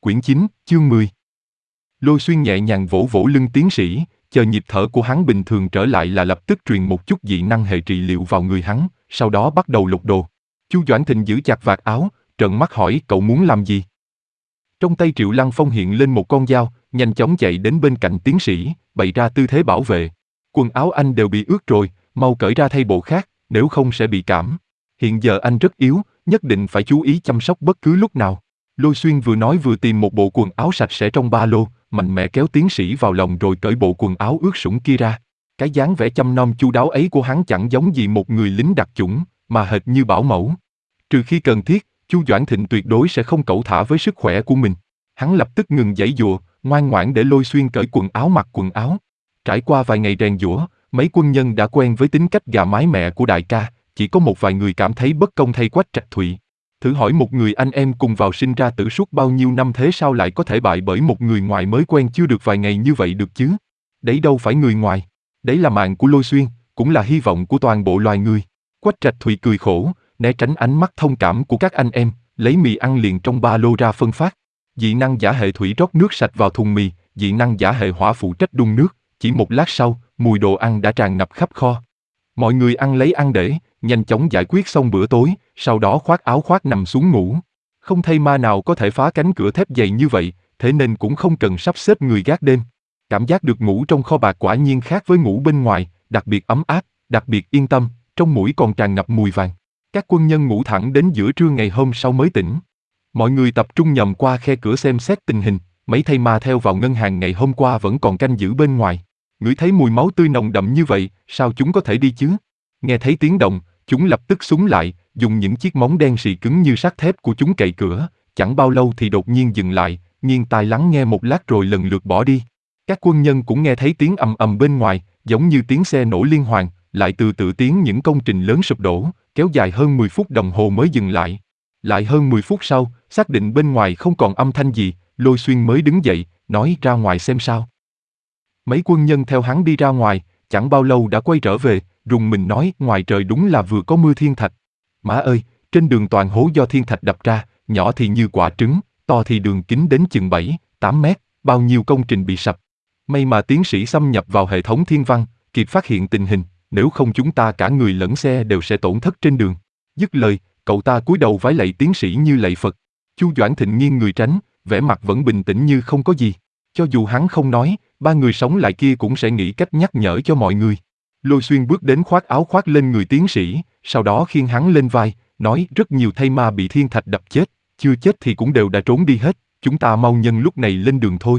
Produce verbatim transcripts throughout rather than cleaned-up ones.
Quyển chín, chương mười. Lôi Xuyên nhẹ nhàng vỗ vỗ lưng tiến sĩ, chờ nhịp thở của hắn bình thường trở lại là lập tức truyền một chút dị năng hệ trị liệu vào người hắn, sau đó bắt đầu lục đồ. Chu Doãn Thịnh giữ chặt vạt áo, trợn mắt hỏi cậu muốn làm gì? Trong tay Triệu Lăng Phong hiện lên một con dao, nhanh chóng chạy đến bên cạnh tiến sĩ, bày ra tư thế bảo vệ. Quần áo anh đều bị ướt rồi, mau cởi ra thay bộ khác, nếu không sẽ bị cảm. Hiện giờ anh rất yếu, nhất định phải chú ý chăm sóc bất cứ lúc nào. Lôi Xuyên vừa nói vừa tìm một bộ quần áo sạch sẽ trong ba lô, mạnh mẽ kéo tiến sĩ vào lòng rồi cởi bộ quần áo ướt sũng kia ra. Cái dáng vẻ chăm nom chu đáo ấy của hắn chẳng giống gì một người lính đặc chủng, mà hệt như bảo mẫu. Trừ khi cần thiết, Chu Doãn Thịnh tuyệt đối sẽ không cẩu thả với sức khỏe của mình. Hắn lập tức ngừng giãy giụa, ngoan ngoãn để Lôi Xuyên cởi quần áo mặc quần áo. Trải qua vài ngày rèn giũa, mấy quân nhân đã quen với tính cách gà mái mẹ của đại ca, chỉ có một vài người cảm thấy bất công thay Quách Trạch Thụy. Thử hỏi một người anh em cùng vào sinh ra tử suốt bao nhiêu năm thế sao lại có thể bại bởi một người ngoài mới quen chưa được vài ngày như vậy được chứ? Đấy đâu phải người ngoài, đấy là mạng của Lôi Xuyên, cũng là hy vọng của toàn bộ loài người. Quách Trạch Thụy cười khổ, né tránh ánh mắt thông cảm của các anh em, lấy mì ăn liền trong ba lô ra phân phát. Dị năng giả hệ thủy rót nước sạch vào thùng mì, dị năng giả hệ hỏa phụ trách đun nước. Chỉ một lát sau, mùi đồ ăn đã tràn ngập khắp kho. Mọi người ăn lấy ăn để, nhanh chóng giải quyết xong bữa tối, sau đó khoác áo khoác nằm xuống ngủ. Không thây ma nào có thể phá cánh cửa thép dày như vậy, thế nên cũng không cần sắp xếp người gác đêm. Cảm giác được ngủ trong kho bạc quả nhiên khác với ngủ bên ngoài, đặc biệt ấm áp, đặc biệt yên tâm, trong mũi còn tràn ngập mùi vàng. Các quân nhân ngủ thẳng đến giữa trưa ngày hôm sau mới tỉnh. Mọi người tập trung nhầm qua khe cửa xem xét tình hình, mấy thây ma theo vào ngân hàng ngày hôm qua vẫn còn canh giữ bên ngoài. Ngửi thấy mùi máu tươi nồng đậm như vậy, sao chúng có thể đi chứ? Nghe thấy tiếng động, chúng lập tức súng lại, dùng những chiếc móng đen xì cứng như sắt thép của chúng cậy cửa, chẳng bao lâu thì đột nhiên dừng lại, nghiêng tai lắng nghe một lát rồi lần lượt bỏ đi. Các quân nhân cũng nghe thấy tiếng ầm ầm bên ngoài, giống như tiếng xe nổ liên hoàn, lại từ từ tiếng những công trình lớn sụp đổ, kéo dài hơn mười phút đồng hồ mới dừng lại. Lại hơn mười phút sau, xác định bên ngoài không còn âm thanh gì, Lôi Xuyên mới đứng dậy, nói ra ngoài xem sao. Mấy quân nhân theo hắn đi ra ngoài, chẳng bao lâu đã quay trở về, rùng mình nói ngoài trời đúng là vừa có mưa thiên thạch. Má ơi, trên đường toàn hố do thiên thạch đập ra, nhỏ thì như quả trứng, to thì đường kính đến chừng bảy, tám mét, bao nhiêu công trình bị sập. May mà tiến sĩ xâm nhập vào hệ thống thiên văn, kịp phát hiện tình hình, nếu không chúng ta cả người lẫn xe đều sẽ tổn thất trên đường. Dứt lời, cậu ta cúi đầu vái lạy tiến sĩ như lạy Phật. Chu Doãn Thịnh nghiêng người tránh, vẻ mặt vẫn bình tĩnh như không có gì. Cho dù hắn không nói, ba người sống lại kia cũng sẽ nghĩ cách nhắc nhở cho mọi người. Lôi Xuyên bước đến khoác áo khoác lên người tiến sĩ, sau đó khiêng hắn lên vai, nói rất nhiều thây ma bị thiên thạch đập chết, chưa chết thì cũng đều đã trốn đi hết, chúng ta mau nhân lúc này lên đường thôi.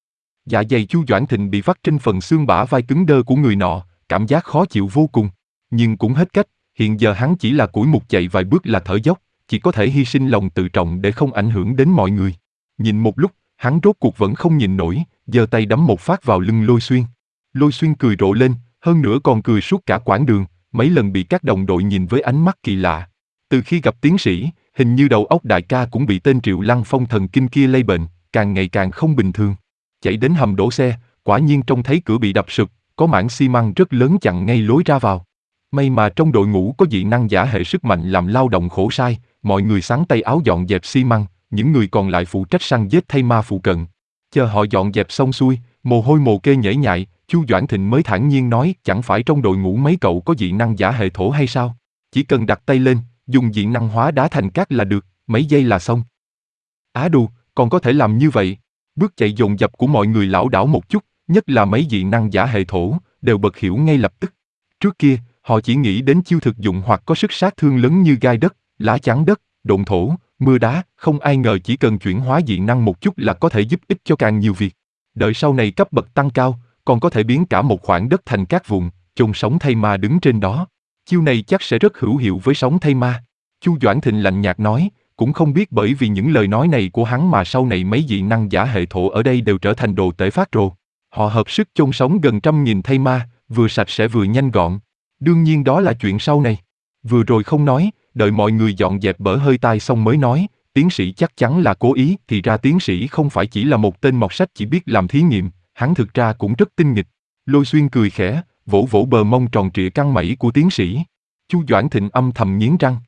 Dạ dày Chu Doãn Thịnh bị vắt trên phần xương bả vai cứng đơ của người nọ, cảm giác khó chịu vô cùng, nhưng cũng hết cách, hiện giờ hắn chỉ là củi mục chạy vài bước là thở dốc, chỉ có thể hy sinh lòng tự trọng để không ảnh hưởng đến mọi người. Nhìn một lúc, hắn rốt cuộc vẫn không nhìn nổi, giơ tay đấm một phát vào lưng Lôi Xuyên. Lôi Xuyên cười rộ lên, hơn nữa còn cười suốt cả quãng đường, mấy lần bị các đồng đội nhìn với ánh mắt kỳ lạ. Từ khi gặp tiến sĩ, hình như đầu óc đại ca cũng bị tên Triệu Lăng Phong thần kinh kia lây bệnh, càng ngày càng không bình thường. Chạy đến hầm đổ xe, quả nhiên trông thấy cửa bị đập sụp, có mảng xi măng rất lớn chặn ngay lối ra vào. May mà trong đội ngũ có dị năng giả hệ sức mạnh làm lao động khổ sai, mọi người xắn tay áo dọn dẹp xi măng, những người còn lại phụ trách săn giết thây ma phụ cận. Chờ họ dọn dẹp xong xuôi, mồ hôi mồ kê nhễ nhại, Chu Doãn Thịnh mới thản nhiên nói chẳng phải trong đội ngũ mấy cậu có dị năng giả hệ thổ hay sao? Chỉ cần đặt tay lên, dùng dị năng hóa đá thành cát là được, mấy giây là xong. Á đù, còn có thể làm như vậy? Bước chạy dồn dập của mọi người lảo đảo một chút, nhất là mấy dị năng giả hệ thổ, đều bật hiểu ngay lập tức. Trước kia, họ chỉ nghĩ đến chiêu thực dụng hoặc có sức sát thương lớn như gai đất, lá chắn đất, độn thổ, mưa đá, không ai ngờ chỉ cần chuyển hóa dị năng một chút là có thể giúp ích cho càng nhiều việc. Đợi sau này cấp bậc tăng cao, còn có thể biến cả một khoảng đất thành cát vụn, chôn sống thây ma đứng trên đó. Chiêu này chắc sẽ rất hữu hiệu với sống thây ma. Chu Doãn Thịnh lạnh nhạt nói, cũng không biết bởi vì những lời nói này của hắn mà sau này mấy dị năng giả hệ thổ ở đây đều trở thành đồ tể phát rồ. Họ hợp sức chôn sống gần trăm nghìn thây ma, vừa sạch sẽ vừa nhanh gọn. Đương nhiên đó là chuyện sau này. Vừa rồi không nói, đợi mọi người dọn dẹp bở hơi tai xong mới nói, tiến sĩ chắc chắn là cố ý, thì ra tiến sĩ không phải chỉ là một tên mọt sách chỉ biết làm thí nghiệm, hắn thực ra cũng rất tinh nghịch. Lôi Xuyên cười khẽ, vỗ vỗ bờ mông tròn trịa căng mẩy của tiến sĩ. Chu Doãn Thịnh âm thầm nghiến răng.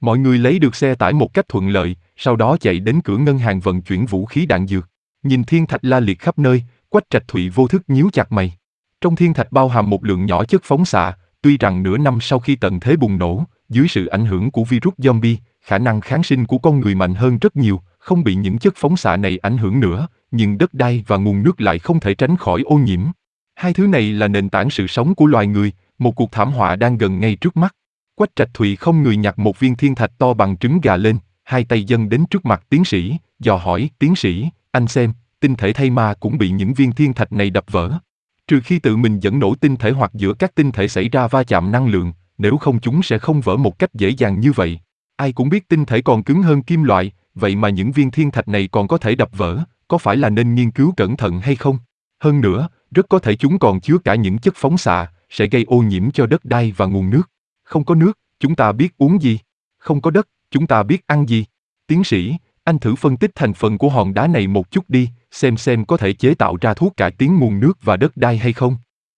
Mọi người lấy được xe tải một cách thuận lợi, sau đó chạy đến cửa ngân hàng vận chuyển vũ khí đạn dược. Nhìn thiên thạch la liệt khắp nơi, Quách Trạch Thụy vô thức nhíu chặt mày. Trong thiên thạch bao hàm một lượng nhỏ chất phóng xạ, tuy rằng nửa năm sau khi tận thế bùng nổ, dưới sự ảnh hưởng của virus zombie, khả năng kháng sinh của con người mạnh hơn rất nhiều, không bị những chất phóng xạ này ảnh hưởng nữa, nhưng đất đai và nguồn nước lại không thể tránh khỏi ô nhiễm. Hai thứ này là nền tảng sự sống của loài người, một cuộc thảm họa đang gần ngay trước mắt. Quách Trạch Thụy không người nhặt một viên thiên thạch to bằng trứng gà lên, hai tay dâng đến trước mặt tiến sĩ, dò hỏi, tiến sĩ, anh xem, tinh thể thay ma cũng bị những viên thiên thạch này đập vỡ. Trừ khi tự mình dẫn nổ tinh thể hoặc giữa các tinh thể xảy ra va chạm năng lượng, nếu không chúng sẽ không vỡ một cách dễ dàng như vậy. Ai cũng biết tinh thể còn cứng hơn kim loại, vậy mà những viên thiên thạch này còn có thể đập vỡ, có phải là nên nghiên cứu cẩn thận hay không? Hơn nữa, rất có thể chúng còn chứa cả những chất phóng xạ, sẽ gây ô nhiễm cho đất đai và nguồn nước. Không có nước, chúng ta biết uống gì? Không có đất, chúng ta biết ăn gì? Tiến sĩ, anh thử phân tích thành phần của hòn đá này một chút đi, xem xem có thể chế tạo ra thuốc cải tiến nguồn nước và đất đai hay không.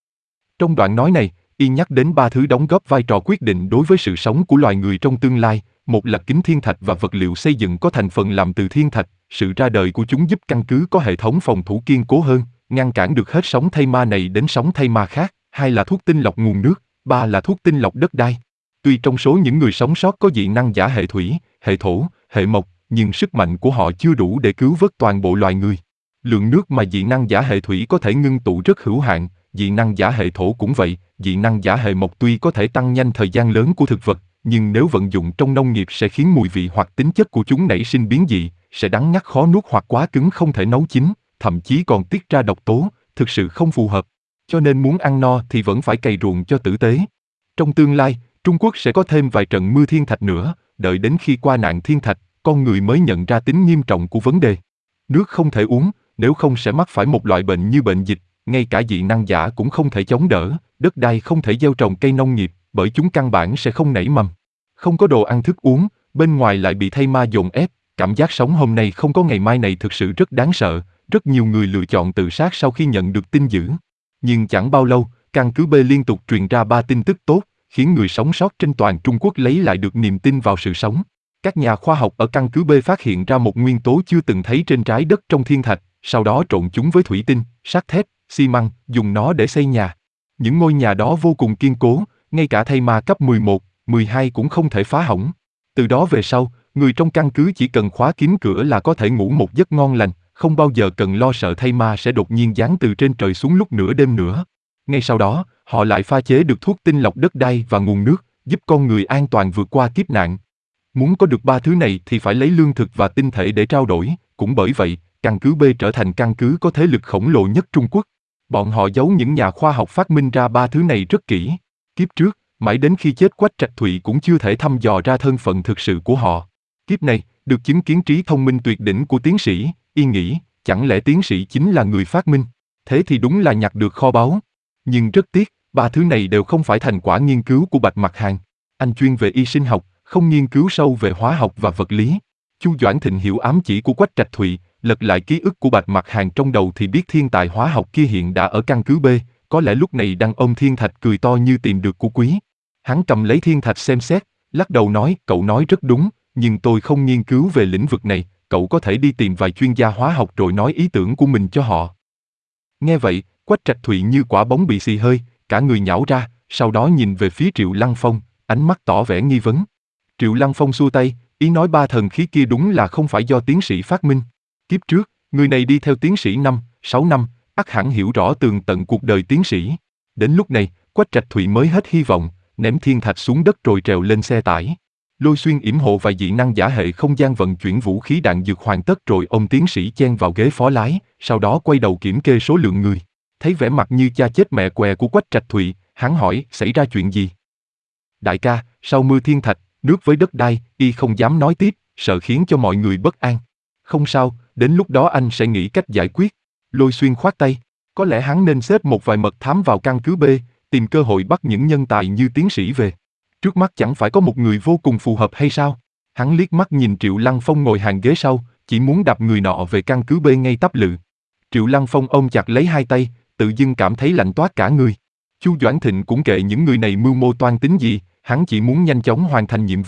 Trong đoạn nói này, y nhắc đến ba thứ đóng góp vai trò quyết định đối với sự sống của loài người trong tương lai, một là kính thiên thạch và vật liệu xây dựng có thành phần làm từ thiên thạch, sự ra đời của chúng giúp căn cứ có hệ thống phòng thủ kiên cố hơn, ngăn cản được hết sóng thay ma này đến sóng thay ma khác, hai là thuốc tinh lọc nguồn nước, ba là thuốc tinh lọc đất đai. Tuy trong số những người sống sót có dị năng giả hệ thủy, hệ thổ, hệ mộc, nhưng sức mạnh của họ chưa đủ để cứu vớt toàn bộ loài người. Lượng nước mà dị năng giả hệ thủy có thể ngưng tụ rất hữu hạn, dị năng giả hệ thổ cũng vậy, dị năng giả hệ mộc tuy có thể tăng nhanh thời gian lớn của thực vật, nhưng nếu vận dụng trong nông nghiệp sẽ khiến mùi vị hoặc tính chất của chúng nảy sinh biến dị, sẽ đắng ngắt khó nuốt hoặc quá cứng không thể nấu chín, thậm chí còn tiết ra độc tố, thực sự không phù hợp. Cho nên muốn ăn no thì vẫn phải cày ruộng cho tử tế. Trong tương lai, Trung Quốc sẽ có thêm vài trận mưa thiên thạch nữa, đợi đến khi qua nạn thiên thạch, con người mới nhận ra tính nghiêm trọng của vấn đề. Nước không thể uống, nếu không sẽ mắc phải một loại bệnh như bệnh dịch, ngay cả dị năng giả cũng không thể chống đỡ, đất đai không thể gieo trồng cây nông nghiệp, bởi chúng căn bản sẽ không nảy mầm. Không có đồ ăn thức uống, bên ngoài lại bị thay ma dồn ép, cảm giác sống hôm nay không có ngày mai này thực sự rất đáng sợ, rất nhiều người lựa chọn tự sát sau khi nhận được tin dữ. Nhưng chẳng bao lâu, căn cứ B liên tục truyền ra ba tin tức tốt, khiến người sống sót trên toàn Trung Quốc lấy lại được niềm tin vào sự sống. Các nhà khoa học ở căn cứ B phát hiện ra một nguyên tố chưa từng thấy trên trái đất trong thiên thạch, sau đó trộn chúng với thủy tinh, sắt thép, xi măng, dùng nó để xây nhà. Những ngôi nhà đó vô cùng kiên cố, ngay cả thay ma cấp mười một, mười hai cũng không thể phá hỏng. Từ đó về sau, người trong căn cứ chỉ cần khóa kín cửa là có thể ngủ một giấc ngon lành, không bao giờ cần lo sợ thay ma sẽ đột nhiên giáng từ trên trời xuống lúc nửa đêm nữa. Ngay sau đó, họ lại pha chế được thuốc tinh lọc đất đai và nguồn nước, giúp con người an toàn vượt qua kiếp nạn. Muốn có được ba thứ này thì phải lấy lương thực và tinh thể để trao đổi, cũng bởi vậy, căn cứ B trở thành căn cứ có thế lực khổng lồ nhất Trung Quốc. Bọn họ giấu những nhà khoa học phát minh ra ba thứ này rất kỹ. Kiếp trước, mãi đến khi chết Quách Trạch Thụy cũng chưa thể thăm dò ra thân phận thực sự của họ. Kiếp này, được chứng kiến trí thông minh tuyệt đỉnh của tiến sĩ, y nghĩ, chẳng lẽ tiến sĩ chính là người phát minh? Thế thì đúng là nhặt được kho báu. Nhưng rất tiếc, ba thứ này đều không phải thành quả nghiên cứu của Bạch Mặc Hàn. Anh chuyên về y sinh học, không nghiên cứu sâu về hóa học và vật lý. Chu Doãn Thịnh hiểu ám chỉ của Quách Trạch Thụy, lật lại ký ức của Bạch Mặc Hàn trong đầu thì biết thiên tài hóa học kia hiện đã ở căn cứ B, có lẽ lúc này đang ôm thiên thạch cười to như tìm được của quý. Hắn cầm lấy thiên thạch xem xét, lắc đầu nói, cậu nói rất đúng, nhưng tôi không nghiên cứu về lĩnh vực này, cậu có thể đi tìm vài chuyên gia hóa học rồi nói ý tưởng của mình cho họ. Nghe vậy, Quách Trạch Thụy như quả bóng bị xì hơi, cả người nhão ra, sau đó nhìn về phía Triệu Lăng Phong, ánh mắt tỏ vẻ nghi vấn. Triệu Lăng Phong xua tay, ý nói ba thần khí kia đúng là không phải do tiến sĩ phát minh. Kiếp trước, người này đi theo tiến sĩ năm, sáu năm, ắt hẳn hiểu rõ tường tận cuộc đời tiến sĩ. Đến lúc này, Quách Trạch Thụy mới hết hy vọng, ném thiên thạch xuống đất rồi trèo lên xe tải. Lôi Xuyên yểm hộ và dị năng giả hệ không gian vận chuyển vũ khí đạn dược hoàn tất rồi ông tiến sĩ chen vào ghế phó lái, sau đó quay đầu kiểm kê số lượng người. Thấy vẻ mặt như cha chết mẹ què của Quách Trạch Thụy, hắn hỏi, xảy ra chuyện gì? Đại ca, sau mưa thiên thạch, nước với đất đai, y không dám nói tiếp, sợ khiến cho mọi người bất an. Không sao, đến lúc đó anh sẽ nghĩ cách giải quyết. Lôi Xuyên khoát tay, có lẽ hắn nên xếp một vài mật thám vào căn cứ B, tìm cơ hội bắt những nhân tài như tiến sĩ về. Trước mắt chẳng phải có một người vô cùng phù hợp hay sao? Hắn liếc mắt nhìn Triệu Lăng Phong ngồi hàng ghế sau, chỉ muốn đạp người nọ về căn cứ B ngay tắp lự. Triệu Lăng Phong ôm chặt lấy hai tay, tự dưng cảm thấy lạnh toát cả người. Chu Doãn Thịnh cũng kệ những người này mưu mô toan tính gì, hắn chỉ muốn nhanh chóng hoàn thành nhiệm vụ,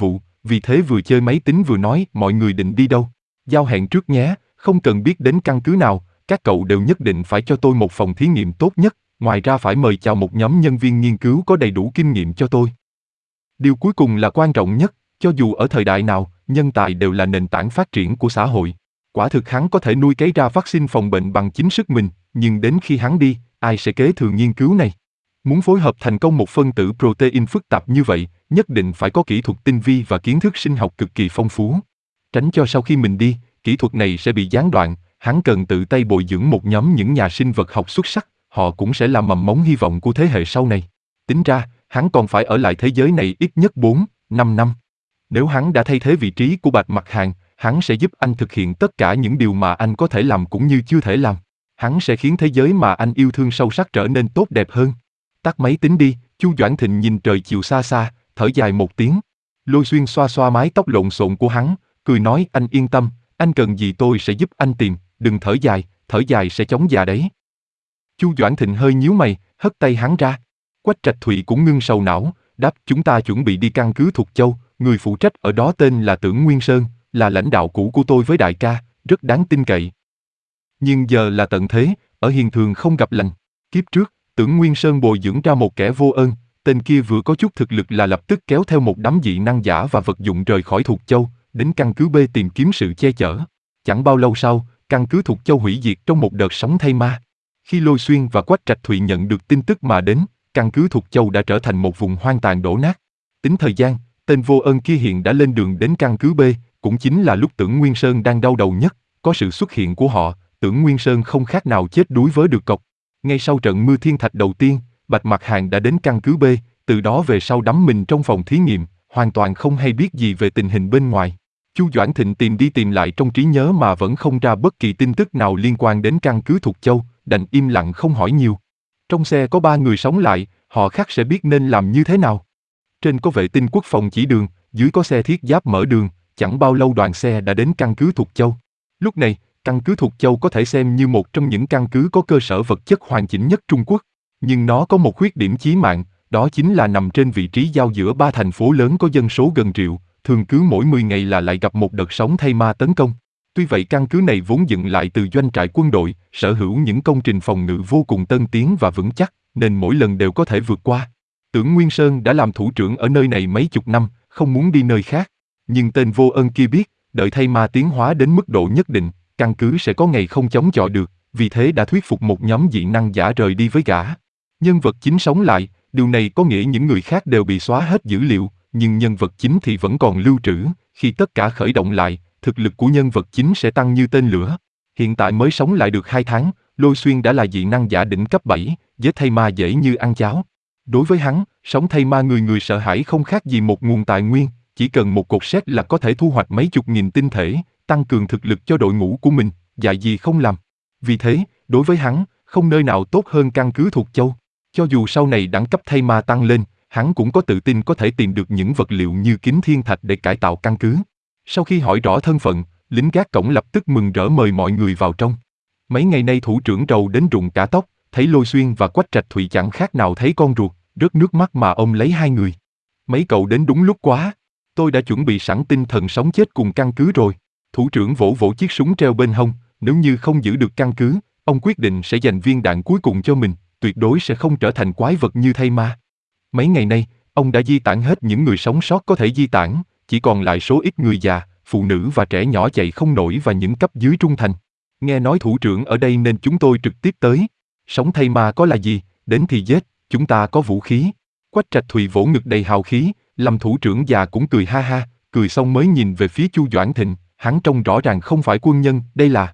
vì thế vừa chơi máy tính vừa nói mọi người định đi đâu. Giao hẹn trước nhé, không cần biết đến căn cứ nào, các cậu đều nhất định phải cho tôi một phòng thí nghiệm tốt nhất, ngoài ra phải mời chào một nhóm nhân viên nghiên cứu có đầy đủ kinh nghiệm cho tôi. Điều cuối cùng là quan trọng nhất, cho dù ở thời đại nào, nhân tài đều là nền tảng phát triển của xã hội. Quả thực hắn có thể nuôi cấy ra vaccine phòng bệnh bằng chính sức mình, nhưng đến khi hắn đi, ai sẽ kế thừa nghiên cứu này? Muốn phối hợp thành công một phân tử protein phức tạp như vậy, nhất định phải có kỹ thuật tinh vi và kiến thức sinh học cực kỳ phong phú. Tránh cho sau khi mình đi, kỹ thuật này sẽ bị gián đoạn, hắn cần tự tay bồi dưỡng một nhóm những nhà sinh vật học xuất sắc, họ cũng sẽ là mầm mống hy vọng của thế hệ sau này. Tính ra, hắn còn phải ở lại thế giới này ít nhất bốn, năm năm. Nếu hắn đã thay thế vị trí của Bạch Mặc Hàn, hắn sẽ giúp anh thực hiện tất cả những điều mà anh có thể làm cũng như chưa thể làm. Hắn sẽ khiến thế giới mà anh yêu thương sâu sắc trở nên tốt đẹp hơn. Tắt máy tính đi, Chu Doãn Thịnh nhìn trời chiều xa xa, thở dài một tiếng. Lôi Xuyên xoa xoa mái tóc lộn xộn của hắn, cười nói anh yên tâm, anh cần gì tôi sẽ giúp anh tìm, đừng thở dài, thở dài sẽ chóng già đấy. Chu Doãn Thịnh hơi nhíu mày, hất tay hắn ra. Quách Trạch Thụy cũng ngưng sầu não, đáp chúng ta chuẩn bị đi căn cứ Thục Châu, người phụ trách ở đó tên là Tưởng Nguyên Sơn, là lãnh đạo cũ của tôi với đại ca, rất đáng tin cậy. Nhưng giờ là tận thế, ở hiền thường không gặp lành. Kiếp trước, Tưởng Nguyên Sơn bồi dưỡng ra một kẻ vô ơn, tên kia vừa có chút thực lực là lập tức kéo theo một đám dị năng giả và vật dụng rời khỏi Thục Châu, đến căn cứ B tìm kiếm sự che chở. Chẳng bao lâu sau, căn cứ Thục Châu hủy diệt trong một đợt sóng thay ma. Khi Lôi Xuyên và Quách Trạch Thụy nhận được tin tức mà đến, căn cứ Thục Châu đã trở thành một vùng hoang tàn đổ nát. Tính thời gian, tên vô ơn kia hiện đã lên đường đến căn cứ B, cũng chính là lúc Tưởng Nguyên Sơn đang đau đầu nhất, có sự xuất hiện của họ, Tưởng Nguyên Sơn không khác nào chết đuối với được cọc. Ngay sau trận mưa thiên thạch đầu tiên, Bạch Mặc Hàn đã đến căn cứ B, từ đó về sau đắm mình trong phòng thí nghiệm, hoàn toàn không hay biết gì về tình hình bên ngoài. Chu Doãn Thịnh tìm đi tìm lại trong trí nhớ mà vẫn không ra bất kỳ tin tức nào liên quan đến căn cứ Thục Châu, đành im lặng không hỏi nhiều. Trong xe có ba người sống lại, họ khác sẽ biết nên làm như thế nào. Trên có vệ tinh quốc phòng chỉ đường, dưới có xe thiết giáp mở đường, chẳng bao lâu đoàn xe đã đến căn cứ Thục Châu. Lúc này, căn cứ Thục Châu có thể xem như một trong những căn cứ có cơ sở vật chất hoàn chỉnh nhất Trung Quốc. Nhưng nó có một khuyết điểm chí mạng, đó chính là nằm trên vị trí giao giữa ba thành phố lớn có dân số gần triệu, thường cứ mỗi mười ngày là lại gặp một đợt sóng thay ma tấn công. Tuy vậy căn cứ này vốn dựng lại từ doanh trại quân đội, sở hữu những công trình phòng ngự vô cùng tân tiến và vững chắc, nên mỗi lần đều có thể vượt qua. Tưởng Nguyên Sơn đã làm thủ trưởng ở nơi này mấy chục năm, không muốn đi nơi khác. Nhưng tên vô ơn kia biết, đợi thay ma tiến hóa đến mức độ nhất định, căn cứ sẽ có ngày không chống chọi được, vì thế đã thuyết phục một nhóm dị năng giả rời đi với gã. Nhân vật chính sống lại, điều này có nghĩa những người khác đều bị xóa hết dữ liệu, nhưng nhân vật chính thì vẫn còn lưu trữ, khi tất cả khởi động lại, thực lực của nhân vật chính sẽ tăng như tên lửa. Hiện tại mới sống lại được hai tháng, Lôi Xuyên đã là dị năng giả đỉnh cấp bảy, giết thay ma dễ như ăn cháo. Đối với hắn, sống thay ma người người sợ hãi không khác gì một nguồn tài nguyên, chỉ cần một cột sét là có thể thu hoạch mấy chục nghìn tinh thể, tăng cường thực lực cho đội ngũ của mình, dạy gì không làm. Vì thế, đối với hắn, không nơi nào tốt hơn căn cứ Thục Châu. Cho dù sau này đẳng cấp thay ma tăng lên, hắn cũng có tự tin có thể tìm được những vật liệu như kính thiên thạch để cải tạo căn cứ. Sau khi hỏi rõ thân phận, lính gác cổng lập tức mừng rỡ mời mọi người vào trong. Mấy ngày nay thủ trưởng rầu đến rụng cả tóc, thấy Lôi Xuyên và Quách Trạch Thụy chẳng khác nào thấy con ruột, rớt nước mắt mà ôm lấy hai người. Mấy cậu đến đúng lúc quá, tôi đã chuẩn bị sẵn tinh thần sống chết cùng căn cứ rồi. Thủ trưởng vỗ vỗ chiếc súng treo bên hông, nếu như không giữ được căn cứ, ông quyết định sẽ dành viên đạn cuối cùng cho mình, tuyệt đối sẽ không trở thành quái vật như thay ma. Mấy ngày nay, ông đã di tản hết những người sống sót có thể di tản, chỉ còn lại số ít người già, phụ nữ và trẻ nhỏ chạy không nổi và những cấp dưới trung thành. Nghe nói thủ trưởng ở đây nên chúng tôi trực tiếp tới. Sống thay ma có là gì, đến thì giết, chúng ta có vũ khí. Quách Trạch Thụy vỗ ngực đầy hào khí, làm thủ trưởng già cũng cười ha ha, cười xong mới nhìn về phía Chu Doãn Thịnh, hắn trông rõ ràng không phải quân nhân, đây là...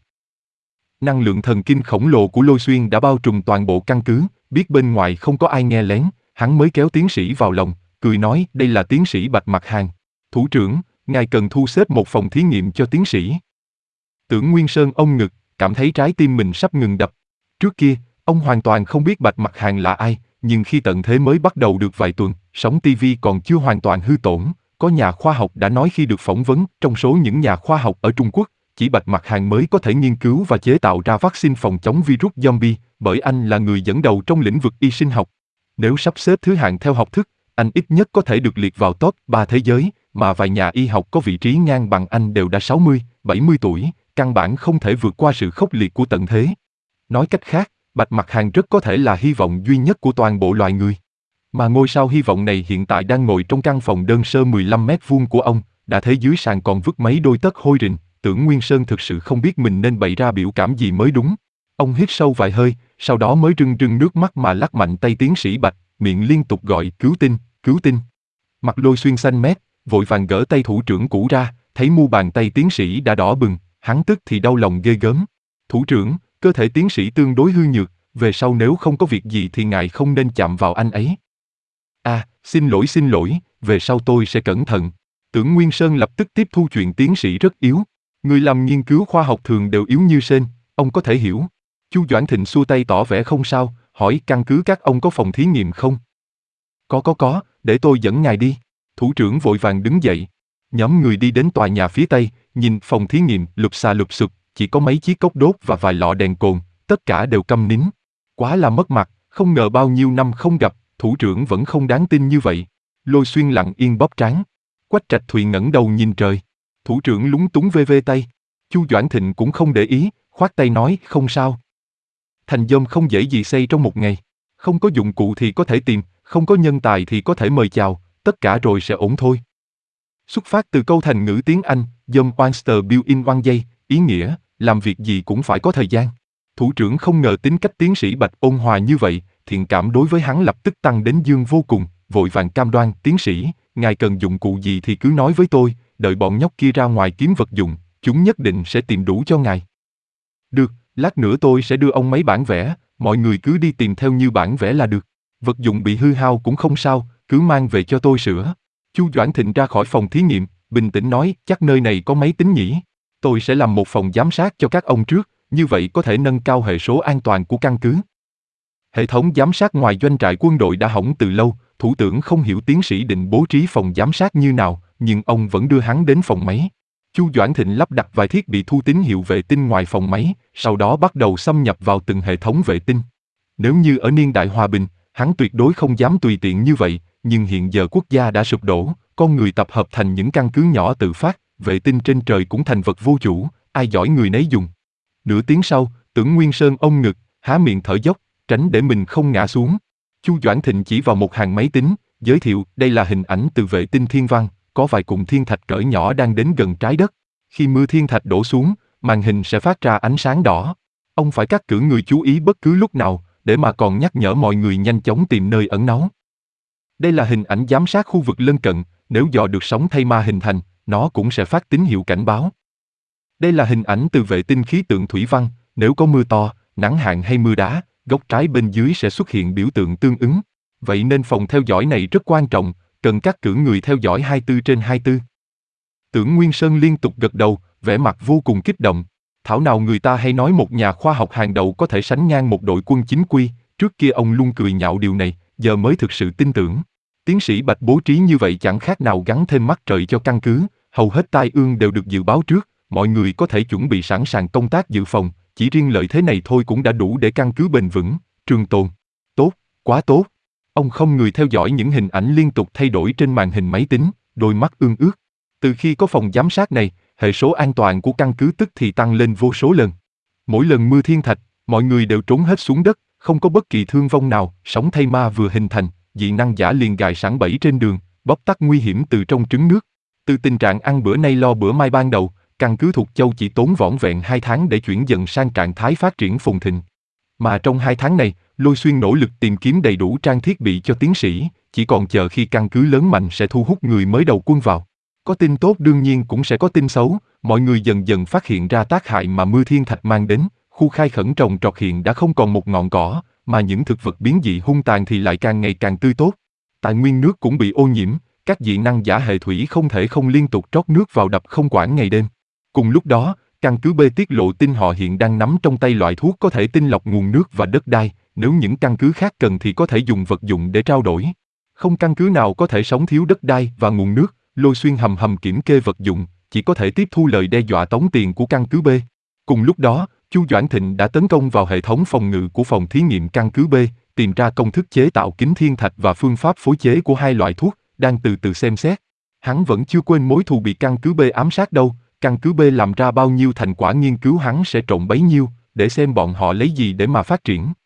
Năng lượng thần kinh khổng lồ của Lôi Xuyên đã bao trùm toàn bộ căn cứ, biết bên ngoài không có ai nghe lén, hắn mới kéo tiến sĩ vào lòng, cười nói đây là tiến sĩ Bạch Mặc Hàn. Thủ trưởng, ngài cần thu xếp một phòng thí nghiệm cho tiến sĩ. Tưởng Nguyên Sơn ôm ngực, cảm thấy trái tim mình sắp ngừng đập. Trước kia, ông hoàn toàn không biết Bạch Mặc Hàn là ai, nhưng khi tận thế mới bắt đầu được vài tuần, sóng ti vi còn chưa hoàn toàn hư tổn, có nhà khoa học đã nói khi được phỏng vấn, trong số những nhà khoa học ở Trung Quốc, chỉ Bạch Mặc Hàn mới có thể nghiên cứu và chế tạo ra vaccine phòng chống virus zombie, bởi anh là người dẫn đầu trong lĩnh vực y sinh học. Nếu sắp xếp thứ hạng theo học thức, anh ít nhất có thể được liệt vào top ba thế giới, mà vài nhà y học có vị trí ngang bằng anh đều đã sáu mươi, bảy mươi tuổi, căn bản không thể vượt qua sự khốc liệt của tận thế. Nói cách khác, Bạch Mặc Hàng rất có thể là hy vọng duy nhất của toàn bộ loài người. Mà ngôi sao hy vọng này hiện tại đang ngồi trong căn phòng đơn sơ mười lăm mét vuông của ông, đã thấy dưới sàn còn vứt mấy đôi tất hôi rình, Tưởng Nguyên Sơn thực sự không biết mình nên bày ra biểu cảm gì mới đúng. Ông hít sâu vài hơi, sau đó mới rưng rưng nước mắt mà lắc mạnh tay tiến sĩ Bạch, miệng liên tục gọi cứu tinh, cứu tinh. Mặt Lôi Xuyên xanh mét, vội vàng gỡ tay thủ trưởng cũ ra, thấy mu bàn tay tiến sĩ đã đỏ bừng, hắn tức thì đau lòng ghê gớm. Thủ trưởng, cơ thể tiến sĩ tương đối hư nhược, về sau nếu không có việc gì thì ngài không nên chạm vào anh ấy. À, xin lỗi xin lỗi, về sau tôi sẽ cẩn thận. Tưởng Nguyên Sơn lập tức tiếp thu chuyện tiến sĩ rất yếu. Người làm nghiên cứu khoa học thường đều yếu như sên, ông có thể hiểu. Chu Doãn Thịnh xua tay tỏ vẻ không sao, hỏi căn cứ các ông có phòng thí nghiệm không? Có có có, để tôi dẫn ngài đi. Thủ trưởng vội vàng đứng dậy. Nhóm người đi đến tòa nhà phía tây, nhìn phòng thí nghiệm lụp xà lụp xụp, chỉ có mấy chiếc cốc đốt và vài lọ đèn cồn, tất cả đều câm nín. Quá là mất mặt, không ngờ bao nhiêu năm không gặp, thủ trưởng vẫn không đáng tin như vậy. Lôi Xuyên lặng yên bóp trán. Quách Trạch Thùy ngẩng đầu nhìn trời. Thủ trưởng lúng túng vê vê tay. Chu Doãn Thịnh cũng không để ý, khoát tay nói không sao. Thành dom không dễ gì xây trong một ngày. Không có dụng cụ thì có thể tìm, không có nhân tài thì có thể mời chào, tất cả rồi sẽ ổn thôi. Xuất phát từ câu thành ngữ tiếng Anh, dom onster build in one day, ý nghĩa, làm việc gì cũng phải có thời gian. Thủ trưởng không ngờ tính cách tiến sĩ Bạch ôn hòa như vậy, thiện cảm đối với hắn lập tức tăng đến dương vô cùng, vội vàng cam đoan, tiến sĩ, ngài cần dụng cụ gì thì cứ nói với tôi, đợi bọn nhóc kia ra ngoài kiếm vật dụng, chúng nhất định sẽ tìm đủ cho ngài. Được, lát nữa tôi sẽ đưa ông mấy bản vẽ, mọi người cứ đi tìm theo như bản vẽ là được. Vật dụng bị hư hao cũng không sao, cứ mang về cho tôi sửa. Chu Doãn Thịnh ra khỏi phòng thí nghiệm, bình tĩnh nói, chắc nơi này có máy tính nhỉ. Tôi sẽ làm một phòng giám sát cho các ông trước, như vậy có thể nâng cao hệ số an toàn của căn cứ. Hệ thống giám sát ngoài doanh trại quân đội đã hỏng từ lâu, thủ trưởng không hiểu tiến sĩ định bố trí phòng giám sát như nào, nhưng ông vẫn đưa hắn đến phòng máy. Chu Doãn Thịnh lắp đặt vài thiết bị thu tín hiệu vệ tinh ngoài phòng máy, sau đó bắt đầu xâm nhập vào từng hệ thống vệ tinh. Nếu như ở niên đại hòa bình, hắn tuyệt đối không dám tùy tiện như vậy, nhưng hiện giờ quốc gia đã sụp đổ, con người tập hợp thành những căn cứ nhỏ tự phát, vệ tinh trên trời cũng thành vật vô chủ, ai giỏi người nấy dùng. Nửa tiếng sau, Tưởng Nguyên Sơn ôm ngực, há miệng thở dốc, tránh để mình không ngã xuống. Chu Doãn Thịnh chỉ vào một hàng máy tính, giới thiệu, đây là hình ảnh từ vệ tinh thiên văn, có vài cụm thiên thạch cỡ nhỏ đang đến gần trái đất. Khi mưa thiên thạch đổ xuống, màn hình sẽ phát ra ánh sáng đỏ. Ông phải cắt cử người chú ý bất cứ lúc nào, để mà còn nhắc nhở mọi người nhanh chóng tìm nơi ẩn náu. Đây là hình ảnh giám sát khu vực lân cận, nếu dò được sóng thay ma hình thành, nó cũng sẽ phát tín hiệu cảnh báo. Đây là hình ảnh từ vệ tinh khí tượng thủy văn, nếu có mưa to, nắng hạn hay mưa đá, góc trái bên dưới sẽ xuất hiện biểu tượng tương ứng. Vậy nên phòng theo dõi này rất quan trọng, cần cắt cử người theo dõi hai mươi bốn trên hai mươi bốn. Tưởng Nguyên Sơn liên tục gật đầu, vẻ mặt vô cùng kích động. Thảo nào người ta hay nói một nhà khoa học hàng đầu có thể sánh ngang một đội quân chính quy, trước kia ông luôn cười nhạo điều này, giờ mới thực sự tin tưởng. Tiến sĩ Bạch bố trí như vậy chẳng khác nào gắn thêm mắt trời cho căn cứ, hầu hết tai ương đều được dự báo trước, mọi người có thể chuẩn bị sẵn sàng công tác dự phòng, chỉ riêng lợi thế này thôi cũng đã đủ để căn cứ bền vững, trường tồn. Tốt, quá tốt. Ông không người theo dõi những hình ảnh liên tục thay đổi trên màn hình máy tính, đôi mắt ương ướt. Từ khi có phòng giám sát này, hệ số an toàn của căn cứ tức thì tăng lên vô số lần. Mỗi lần mưa thiên thạch, mọi người đều trốn hết xuống đất, không có bất kỳ thương vong nào. Sóng thay ma vừa hình thành, dị năng giả liền gài sẵn bẫy trên đường, bóc tắt nguy hiểm từ trong trứng nước. Từ tình trạng ăn bữa nay lo bữa mai ban đầu, căn cứ Thục Châu chỉ tốn vỏn vẹn hai tháng để chuyển dần sang trạng thái phát triển phồn thịnh. Mà trong hai tháng này, Lôi Xuyên nỗ lực tìm kiếm đầy đủ trang thiết bị cho tiến sĩ, chỉ còn chờ khi căn cứ lớn mạnh sẽ thu hút người mới đầu quân vào. Có tin tốt đương nhiên cũng sẽ có tin xấu, mọi người dần dần phát hiện ra tác hại mà mưa thiên thạch mang đến, khu khai khẩn trồng trọt hiện đã không còn một ngọn cỏ, mà những thực vật biến dị hung tàn thì lại càng ngày càng tươi tốt. Tài nguyên nước cũng bị ô nhiễm, các dị năng giả hệ thủy không thể không liên tục trót nước vào đập không quản ngày đêm. Cùng lúc đó, căn cứ B tiết lộ tin họ hiện đang nắm trong tay loại thuốc có thể tinh lọc nguồn nước và đất đai, nếu những căn cứ khác cần thì có thể dùng vật dụng để trao đổi. Không căn cứ nào có thể sống thiếu đất đai và nguồn nước. Lôi Xuyên hầm hầm kiểm kê vật dụng, chỉ có thể tiếp thu lời đe dọa tống tiền của căn cứ B. Cùng lúc đó, Chu Doãn Thịnh đã tấn công vào hệ thống phòng ngự của phòng thí nghiệm căn cứ B, tìm ra công thức chế tạo kính thiên thạch và phương pháp phối chế của hai loại thuốc, đang từ từ xem xét. Hắn vẫn chưa quên mối thù bị căn cứ B ám sát đâu, căn cứ B làm ra bao nhiêu thành quả nghiên cứu hắn sẽ trộn bấy nhiêu, để xem bọn họ lấy gì để mà phát triển.